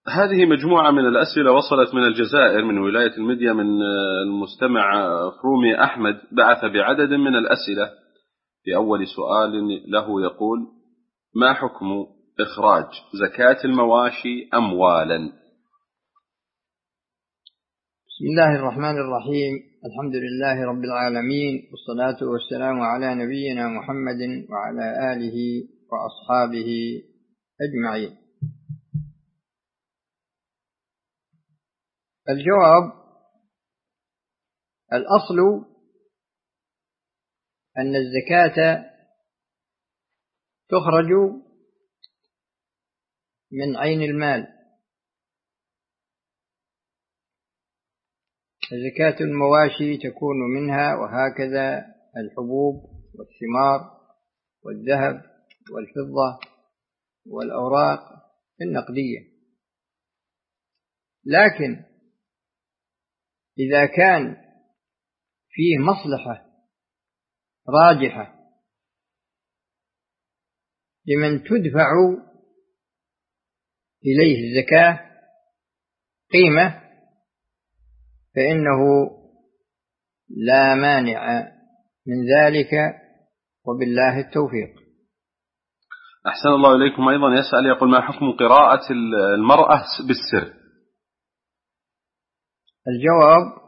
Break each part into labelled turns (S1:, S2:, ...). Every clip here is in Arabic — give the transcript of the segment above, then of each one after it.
S1: هذه مجموعة من الأسئلة وصلت من الجزائر من ولاية المديا من المستمع فرومي أحمد، بعث بعدد من الأسئلة. في أول سؤال له يقول: ما حكم إخراج زكاة المواشي أموالا؟
S2: بسم الله الرحمن الرحيم. الحمد لله رب العالمين، والصلاة والسلام على نبينا محمد وعلى آله وأصحابه أجمعين. الجواب: الأصل أن الزكاة تخرج من عين المال. زكاة المواشي تكون منها، وهكذا الحبوب والثمار والذهب والفضة والأوراق النقدية. لكن إذا كان فيه مصلحة راجحة لمن تدفع إليه الزكاة قيمة، فإنه لا مانع من ذلك، وبالله التوفيق.
S1: أحسن الله إليكم. أيضا يسأل يقول: ما حكم قراءة المرأة بالسر؟
S2: الجواب: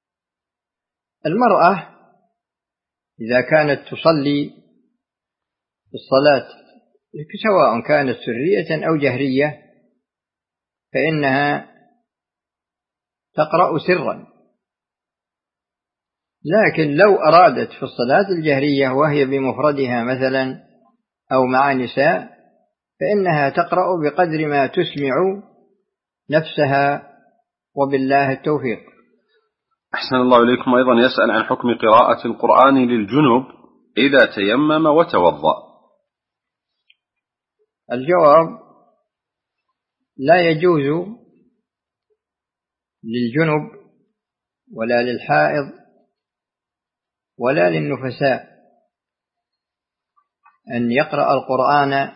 S2: المرأة إذا كانت تصلي الصلاة سواء كانت سرية أو جهرية فإنها تقرأ سرا. لكن لو أرادت في الصلاة الجهرية وهي بمفردها مثلا أو مع نساء فإنها تقرأ بقدر ما تسمع نفسها، وبالله التوفيق.
S1: أحسن الله إليكم. أيضا يسأل عن حكم قراءة القرآن للجنب إذا تيمم وتوضأ.
S2: الجواب: لا يجوز للجنب ولا للحائض ولا للنفساء أن يقرأ القرآن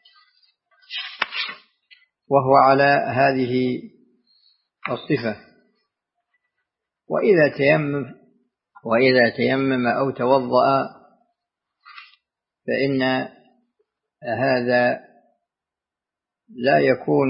S2: وهو على هذه الصفة. وإذا تيمم أو توضأ فإن هذا لا يكون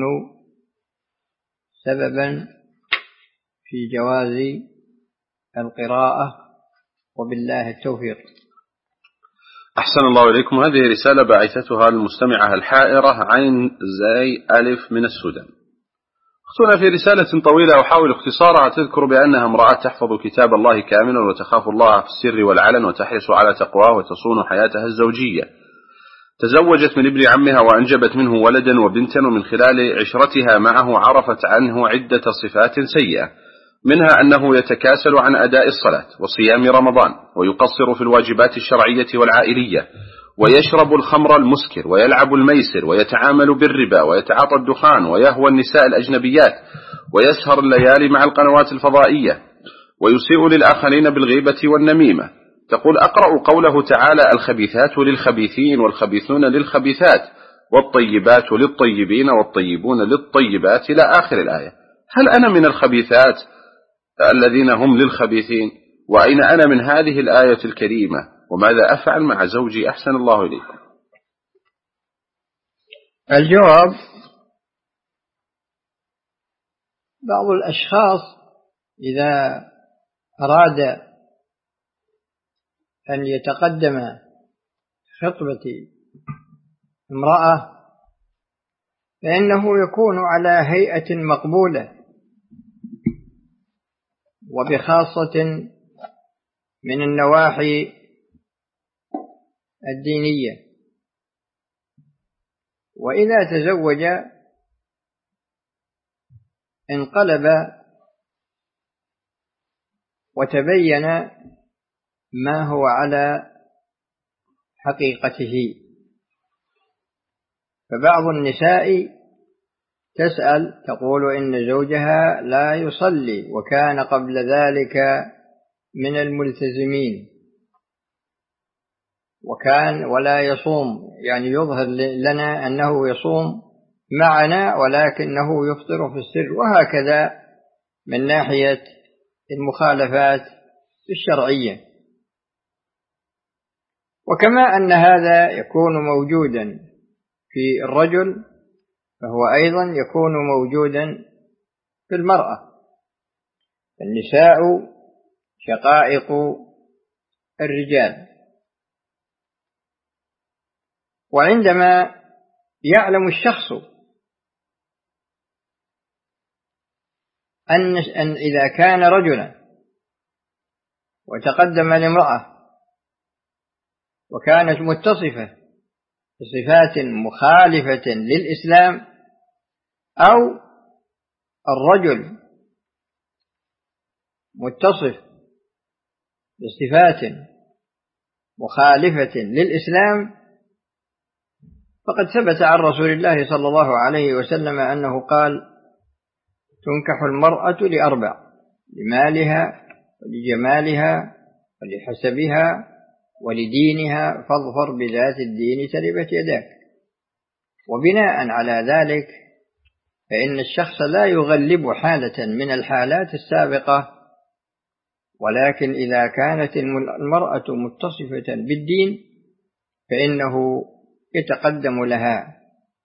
S2: سببا في جواز القراءة، وبالله التوفيق.
S1: أحسن الله إليكم. هذه رسالة بعثتها المستمعة الحائرة عين زي ألف من السودان. أختنا في رسالة طويلة أحاول اختصارها تذكر بأنها امرأة تحفظ كتاب الله كاملا وتخاف الله في السر والعلن وتحرص على تقواه وتصون حياتها الزوجية. تزوجت من ابن عمها وأنجبت منه ولدا وبنتا، ومن خلال عشرتها معه عرفت عنه عدة صفات سيئة، منها أنه يتكاسل عن أداء الصلاة وصيام رمضان، ويقصر في الواجبات الشرعية والعائلية، ويشرب الخمر المسكر، ويلعب الميسر، ويتعامل بالربا، ويتعاطى الدخان، ويهوى النساء الأجنبيات، ويسهر الليالي مع القنوات الفضائية، ويسيء للآخرين بالغيبة والنميمة. تقول: أقرأ قوله تعالى: الخبيثات للخبيثين والخبيثون للخبيثات والطيبات للطيبين والطيبون للطيبات إلى آخر الآية. هل أنا من الخبيثات الذين هم للخبيثين؟ وأين أنا من هذه الآية الكريمة؟ وماذا أفعل مع زوجي؟ أحسن الله إليكم.
S2: الجواب: بعض الأشخاص إذا أراد أن يتقدم خطبة امرأة فإنه يكون على هيئة مقبولة، وبخاصة من النواحي الدينية. وإذا تزوج انقلب وتبين ما هو على حقيقته. فبعض النساء تسأل تقول إن زوجها لا يصلي وكان قبل ذلك من الملتزمين، ولا يصوم، يعني يظهر لنا أنه يصوم معنا ولكنه يفطر في السر، وهكذا من ناحية المخالفات الشرعية. وكما أن هذا يكون موجودا في الرجل فهو أيضا يكون موجودا في المرأة. النساء شقائق الرجال، وعندما يعلم الشخص أن إذا كان رجلا وتقدم لامرأة وكانت متصفة بصفات مخالفة للإسلام، أو الرجل متصف بصفات مخالفة للإسلام، فقد ثبت عن رسول الله صلى الله عليه وسلم أنه قال: تنكح المرأة لأربع: لمالها ولجمالها ولحسبها ولدينها، فاظفر بذات الدين تربت يداك. وبناء على ذلك فإن الشخص لا يغلب حالة من الحالات السابقة، ولكن إذا كانت المرأة متصفة بالدين فإنه يتقدم لها.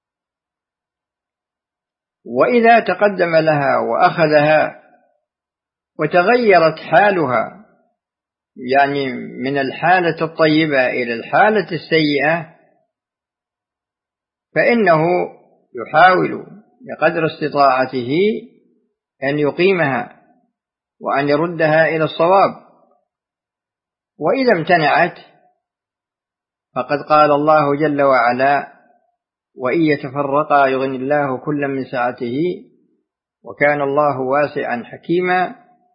S2: وإذا تقدم لها وأخذها وتغيرت حالها، يعني من الحالة الطيبة إلى الحالة السيئة، فإنه يحاول بقدر استطاعته أن يقيمها وأن يردها إلى الصواب. وإذا امتنعت فقد قال الله جل وعلا: وإن يتفرقا يغني الله كلا من سعته وكان الله واسعا حكيما،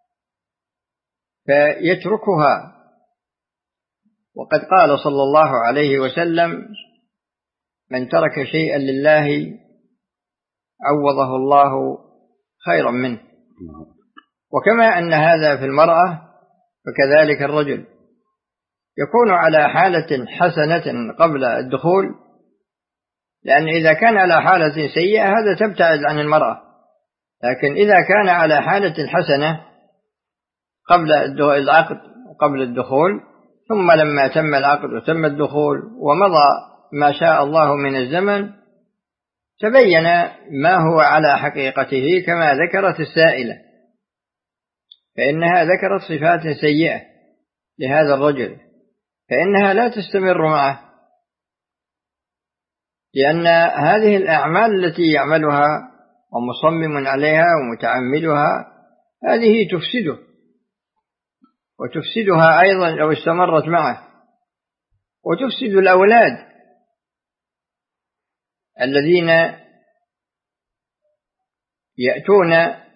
S2: فيتركها. وقد قال صلى الله عليه وسلم: من ترك شيئا لله عوضه الله خيرا منه. وكما أن هذا في المرأة فكذلك الرجل يكون على حالة حسنة قبل الدخول، لأن إذا كان على حالة سيئة هذا تبتعد عن المرأة، لكن إذا كان على حالة حسنة قبل العقد وقبل الدخول، ثم لما تم العقد وتم الدخول ومضى ما شاء الله من الزمن تبين ما هو على حقيقته، كما ذكرت السائلة، فإنها ذكرت صفات سيئة لهذا الرجل، فإنها لا تستمر معه، لأن هذه الأعمال التي يعملها ومصمم عليها ومتعمدها هذه تفسده، وتفسدها أيضا لو استمرت معه، وتفسد الأولاد الذين يأتون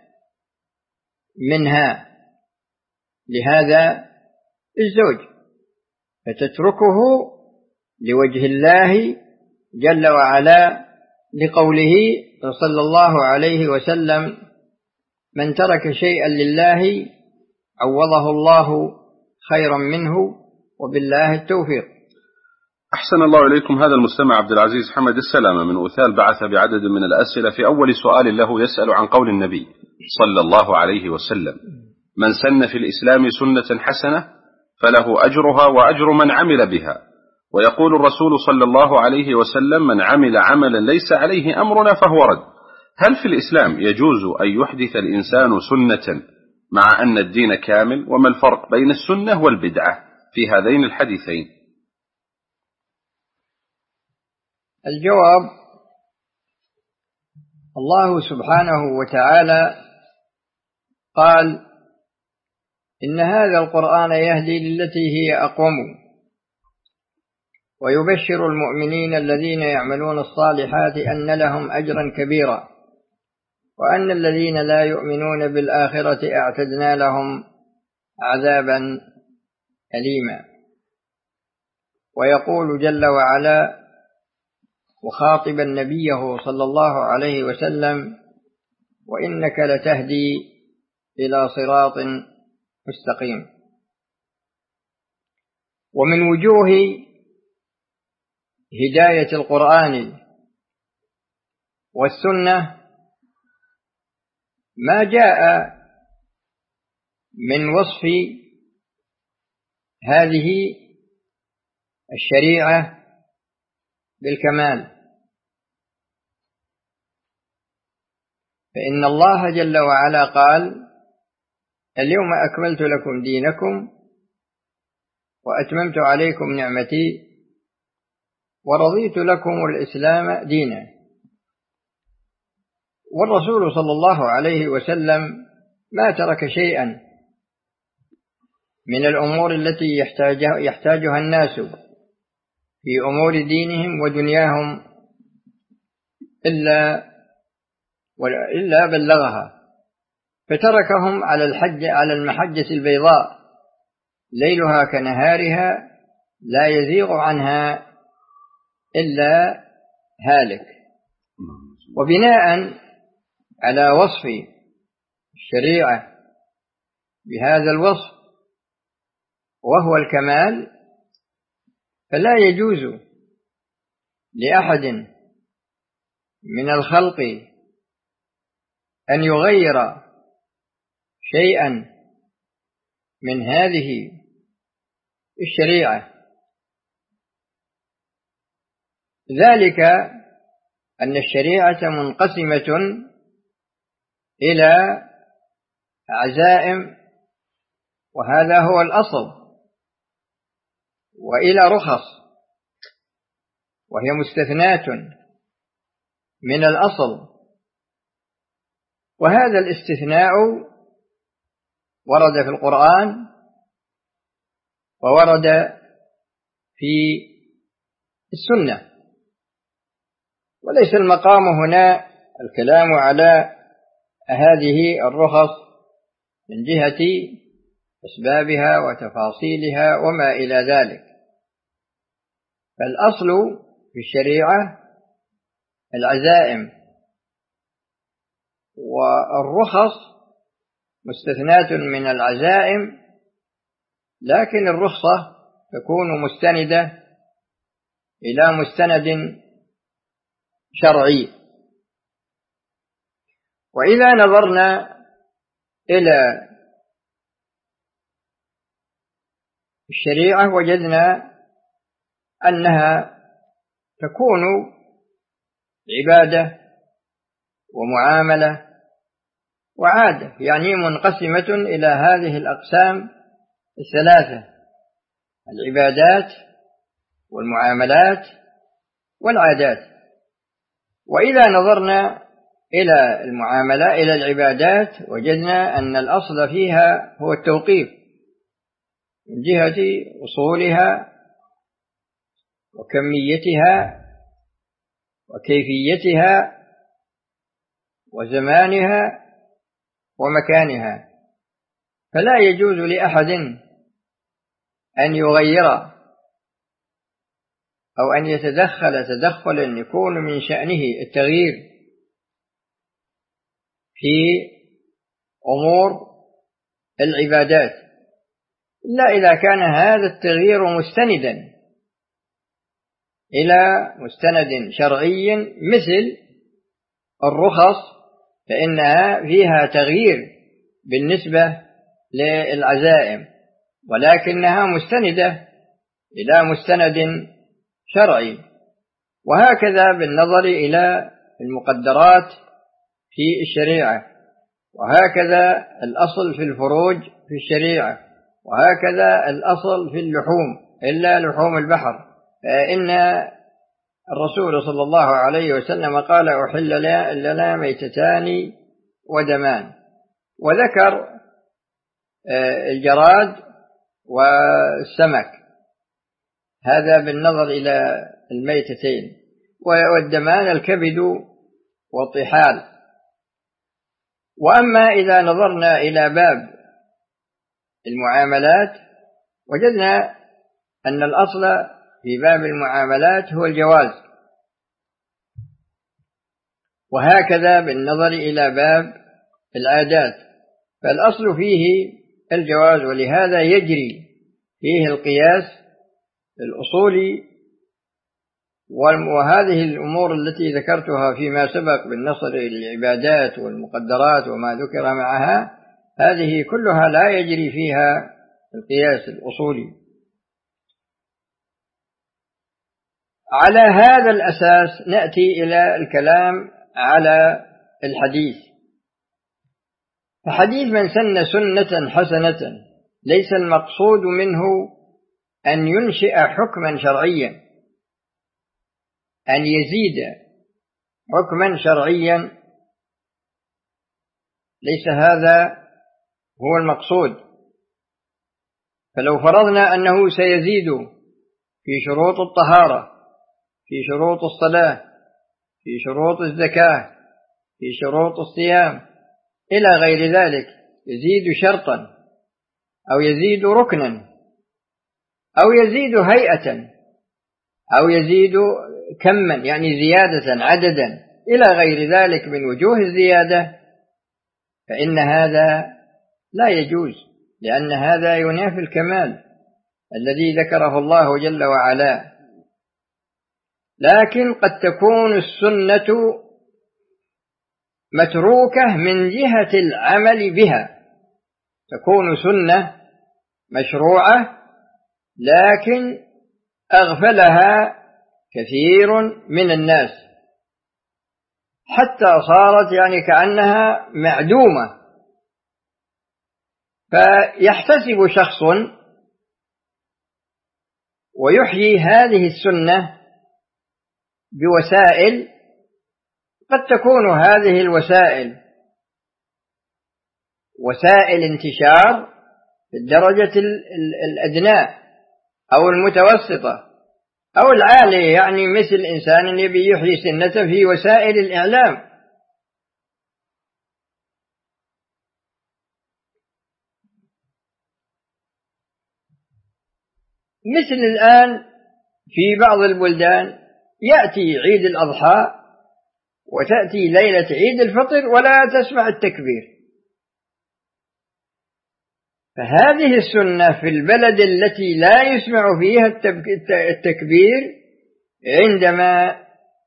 S2: منها لهذا الزوج، فتتركه لوجه الله جل وعلا، لقوله صلى الله عليه وسلم: من ترك شيئا لله عوضه الله خيرا منه وبالله التوفيق.
S1: أحسن الله إليكم. هذا المستمع عبد العزيز حمد السلامة من أوثال بعث بعدد من الأسئلة. في أول سؤال له يسأل عن قول النبي صلى الله عليه وسلم: من سن في الإسلام سنة حسنة فله أجرها وأجر من عمل بها. ويقول الرسول صلى الله عليه وسلم: من عمل عملا ليس عليه أمرنا فهو رد. هل في الإسلام يجوز أن يحدث الإنسان سنة مع أن الدين كامل؟ وما الفرق بين السنة والبدعة في هذين الحديثين؟
S2: الجواب: الله سبحانه وتعالى قال: إن هذا القرآن يهدي للتي هي أقوم ويبشر المؤمنين الذين يعملون الصالحات أن لهم أجرا كبيرا وأن الذين لا يؤمنون بالآخرة أعتدنا لهم عذابا أليما. ويقول جل وعلا مخاطبا نبيه صلى الله عليه وسلم: وإنك لتهدي إلى صراط مستقيم. ومن وجوه هداية القرآن والسنة ما جاء من وصف هذه الشريعة بالكمال، فإن الله جل وعلا قال: اليوم أكملت لكم دينكم وأتممت عليكم نعمتي ورضيت لكم الإسلام دينا. والرسول صلى الله عليه وسلم ما ترك شيئا من الأمور التي يحتاجها الناس في أمور دينهم ودنياهم إلا بلغها، فتركهم على المحجة البيضاء ليلها كنهارها لا يزيغ عنها إلا هالك. وبناء على وصف الشريعة بهذا الوصف وهو الكمال، فلا يجوز لأحد من الخلق أن يغير شيئا من هذه الشريعة، ذلك أن الشريعة منقسمة إلى عزائم، وهذا هو الأصل، وإلى رخص، وهي مستثناة من الأصل. وهذا الاستثناء ورد في القرآن وورد في السنة، وليس المقام هنا الكلام على هذه الرخص من جهة أسبابها وتفاصيلها وما إلى ذلك، فالأصل في الشريعة العزائم، والرخص مستثناة من العزائم، لكن الرخصة تكون مستندة إلى مستند شرعي. وإذا نظرنا إلى الشريعة وجدنا أنها تكون عبادة ومعاملة وعادة، يعني منقسمة إلى هذه الأقسام الثلاثة: العبادات والمعاملات والعادات. وإذا نظرنا إلى العبادات وجدنا أن الأصل فيها هو التوقيف من جهة أصولها وكميتها وكيفيتها وزمانها ومكانها، فلا يجوز لأحد أن يغير أو أن يتدخل تدخلا يكون من شأنه التغيير في أمور العبادات، إلا إذا كان هذا التغيير مستندا إلى مستند شرعي مثل الرخص، فإنها فيها تغيير بالنسبة للعزائم، ولكنها مستندة إلى مستند شرعي. وهكذا بالنظر إلى المقدرات في الشريعة، وهكذا الأصل في الفروج في الشريعة، وهكذا الأصل في اللحوم إلا لحوم البحر، فإن الرسول صلى الله عليه وسلم قال: أحل لنا ميتتان ودمان، وذكر الجراد والسمك، هذا بالنظر إلى الميتتين، والدمان الكبد والطحال. وأما إذا نظرنا إلى باب المعاملات وجدنا أن الأصل في باب المعاملات هو الجواز، وهكذا بالنظر إلى باب العادات، فالأصل فيه الجواز، ولهذا يجري فيه القياس الأصولي وهذه الأمور التي ذكرتها فيما سبق بالنظر إلى العبادات والمقدرات وما ذكر معها، هذه كلها لا يجري فيها القياس الأصولي. على هذا الأساس نأتي إلى الكلام على الحديث. فحديث من سن سنة حسنة ليس المقصود منه أن ينشئ حكما شرعيا، أن يزيد حكما شرعيا، ليس هذا هو المقصود. فلو فرضنا أنه سيزيد في شروط الطهارة، في شروط الصلاة، في شروط الزكاة، في شروط الصيام إلى غير ذلك، يزيد شرطا أو يزيد ركنا أو يزيد هيئة أو يزيد كما، يعني زيادة عددا إلى غير ذلك من وجوه الزيادة، فإن هذا لا يجوز، لأن هذا ينافي الكمال الذي ذكره الله جل وعلا. لكن قد تكون السنة متروكة من جهة العمل بها، تكون سنة مشروعة لكن أغفلها كثير من الناس حتى صارت يعني كأنها معدومة. فيحتسب شخص ويحيي هذه السنة بوسائل، قد تكون هذه الوسائل وسائل انتشار في الدرجة الأدنى أو المتوسطة أو العالية، يعني مثل إنسان يبي يحيي سنة في وسائل الإعلام. مثل الآن في بعض البلدان يأتي عيد الأضحى وتأتي ليلة عيد الفطر ولا تسمع التكبير. فهذه السنة في البلد التي لا يسمع فيها التكبير، عندما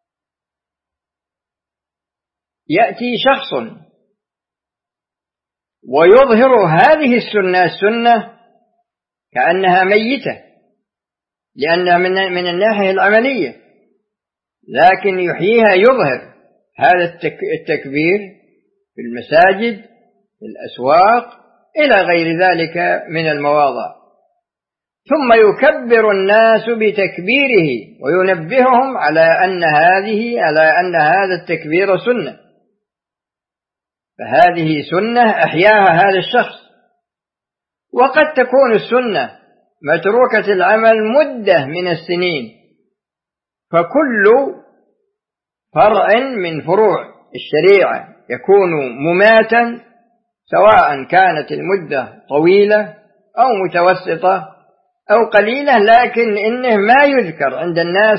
S2: يأتي شخص ويظهر هذه السنة كأنها ميتة، لأنها من الناحية العملية، لكن يحييها، يظهر هذا التكبير في المساجد، في الأسواق إلى غير ذلك من المواضع، ثم يكبر الناس بتكبيره وينبههم على أن هذا التكبير سنة. فهذه سنة أحياها هذا الشخص. وقد تكون السنة متروكة العمل مدة من السنين، فكل فرع من فروع الشريعة يكون مماتا، سواء كانت المدة طويلة أو متوسطة أو قليلة، لكن إنه ما يذكر عند الناس.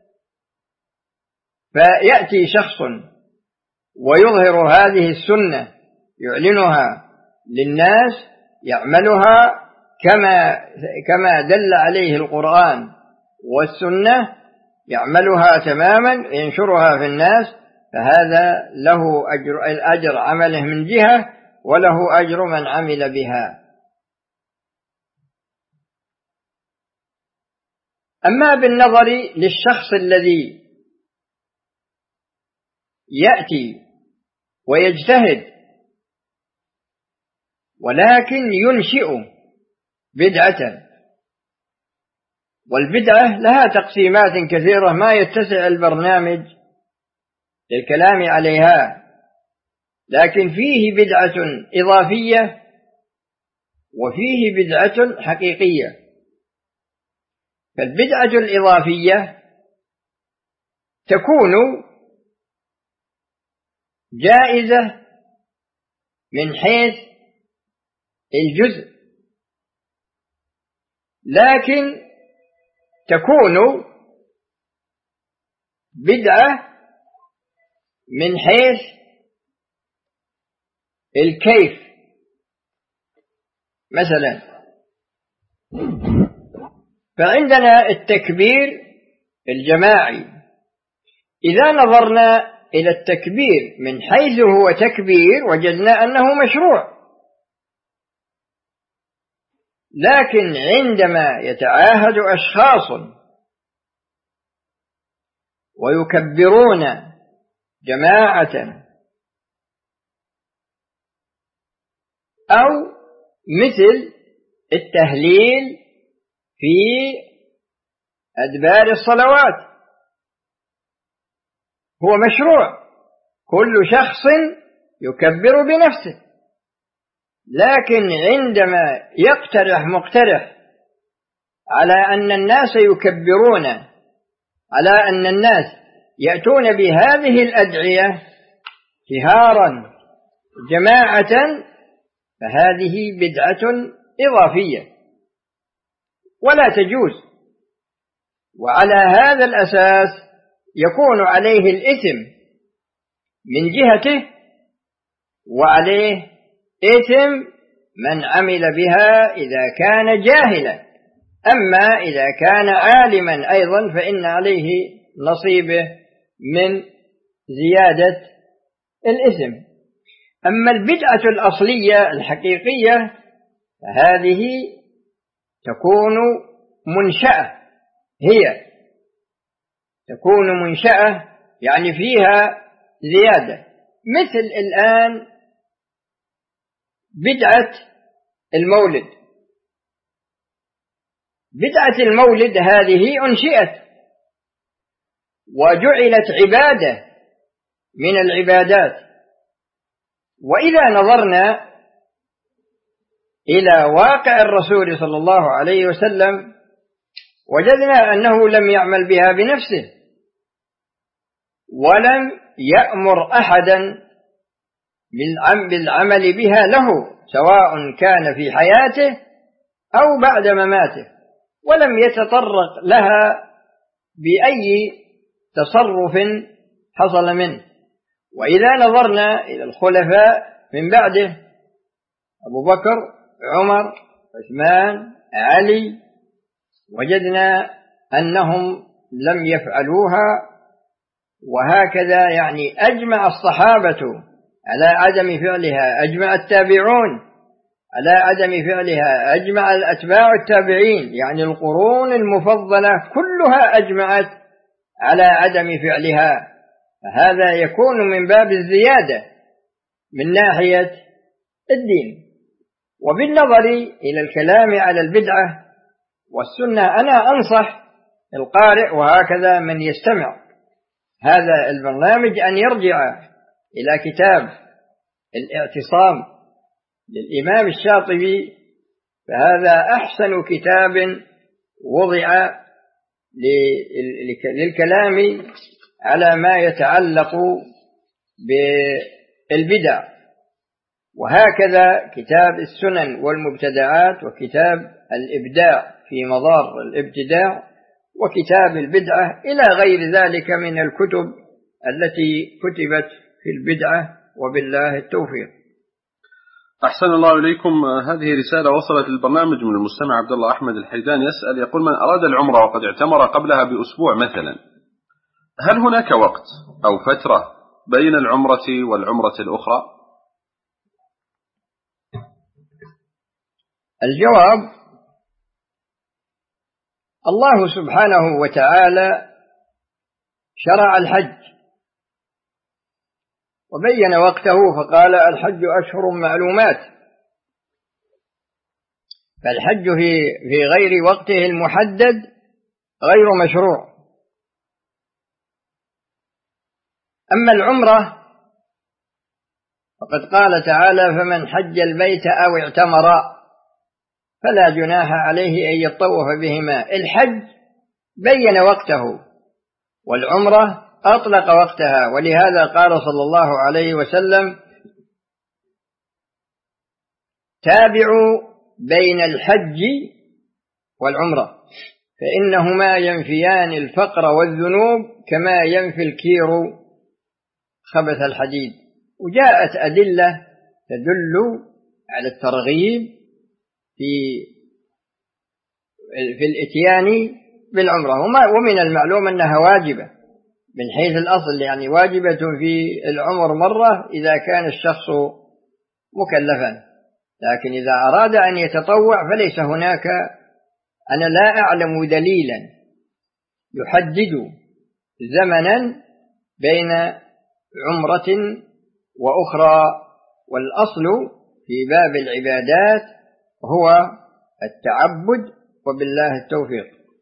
S2: فيأتي شخص ويظهر هذه السنة، يعلنها للناس، يعملها كما دل عليه القرآن والسنة، يعملها تماما، ينشرها في الناس، فهذا له أجر عمله من جهة، وله أجر من عمل بها. أما بالنظر للشخص الذي يأتي ويجتهد ولكن ينشئ بدعة، والبدعة لها تقسيمات كثيرة ما يتسع البرنامج للكلام عليها، لكن فيه بدعة إضافية وفيه بدعة حقيقية. فالبدعة الإضافية تكون جائزة من حيث الجزء، لكن تكون بدعة من حيث الكيف. مثلا فعندنا التكبير الجماعي. إذا نظرنا إلى التكبير من حيث هو تكبير وجدنا أنه مشروع، لكن عندما يتعاهد أشخاص ويكبرون جماعة أو مثل التهليل في أدبار الصلوات هو مشروع، كل شخص يكبر بنفسه، لكن عندما يقترح مقترح على أن الناس يكبرون، على أن الناس يأتون بهذه الأدعية جهارا جماعة، فهذه بدعة إضافية ولا تجوز، وعلى هذا الأساس يكون عليه الإثم من جهته وعليه إثم من عمل بها إذا كان جاهلا. أما إذا كان عالما أيضا فإن عليه نصيبه من زيادة الإثم. أما البدعة الأصلية الحقيقية فهذه تكون منشأة، هي تكون منشأة يعني فيها زيادة، مثل الآن بدعة المولد. بدعة المولد هذه أنشئت وجعلت عبادة من العبادات، وإذا نظرنا إلى واقع الرسول صلى الله عليه وسلم وجدنا أنه لم يعمل بها بنفسه ولم يأمر أحدا بالعمل بها له، سواء كان في حياته أو بعد مماته، ولم يتطرق لها بأي تصرف حصل منه. وإذا نظرنا إلى الخلفاء من بعده أبو بكر، عمر، عثمان، علي، وجدنا أنهم لم يفعلوها، وهكذا يعني أجمع الصحابة على عدم فعلها، أجمع التابعون على عدم فعلها، أجمع الأتباع التابعين يعني القرون المفضلة كلها أجمعت على عدم فعلها، فهذا يكون من باب الزيادة من ناحية الدين. وبالنظر إلى الكلام على البدعة والسنة أنا أنصح القارئ وهكذا من يستمع هذا البرنامج أن يرجع إلى كتاب الاعتصام للإمام الشاطبي، فهذا أحسن كتاب وضع للكلام على ما يتعلق بالبدع. وهكذا كتاب السنن والمبتدعات، وكتاب الإبداع في مضار الابتداع، وكتاب البدعة، إلى غير ذلك من الكتب التي كتبت في البدعة، وبالله التوفيق.
S1: أحسن الله إليكم. هذه رسالة وصلت للبرنامج من المستمع عبد الله أحمد الحيدان يسأل، يقول: من أراد العمرة وقد اعتمر قبلها بأسبوع مثلا، هل هناك وقت أو فترة بين العمرة والعمرة الأخرى؟
S2: الجواب: الله سبحانه وتعالى شرع الحج وبين وقته فقال: الحج أشهر معلومات، فالحج في غير وقته المحدد غير مشروع. أما العمرة فقد قال تعالى: فمن حج البيت أو اعتمر فلا جناح عليه أن يطوف بهما. الحج بين وقته والعمرة أطلق وقتها، ولهذا قال صلى الله عليه وسلم: تابعوا بين الحج والعمرة فإنهما ينفيان الفقر والذنوب كما ينفي الكير خبث الحديد. وجاءت أدلة تدل على الترغيب في الإتيان بالعمرة. ومن المعلوم أنها واجبة من حيث الأصل، يعني واجبة في العمر مرة إذا كان الشخص مكلفا، لكن إذا أراد أن يتطوع فليس هناك، أنا لا أعلم دليلا يحدد زمنا بين عمرة وأخرى، والأصل في باب العبادات هو التعبد، وبالله التوفيق.